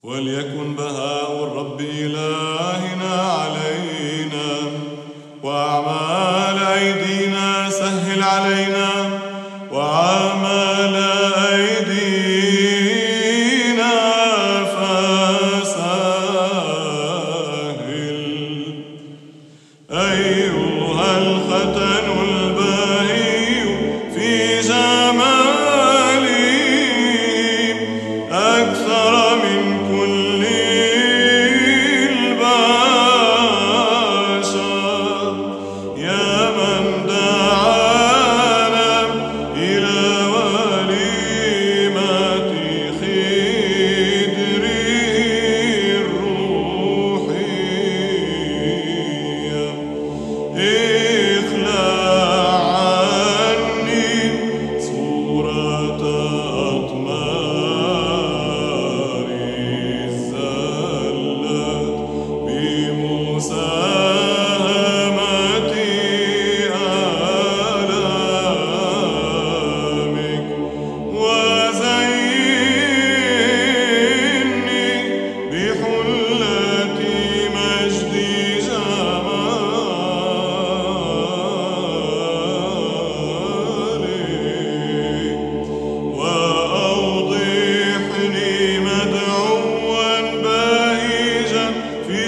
وليكن بهاء الرب إلهنا علينا، وأعمال أيدينا سهل علينا، وأعمال أيدينا فسهل. أيها الختن البهي في جمالي أكثر من كل البشر، يا من دعانا إلى وليمة خدر الروحية. اخلع عني صورة أطمار الزلات بمساهمة آلامك، وزيني بحلة مجد جمالك، وأوضحني مدعوا بهيجا في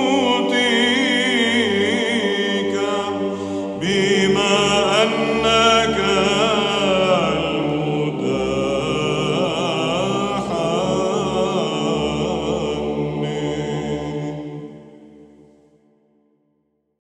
ملكوتك، بما أن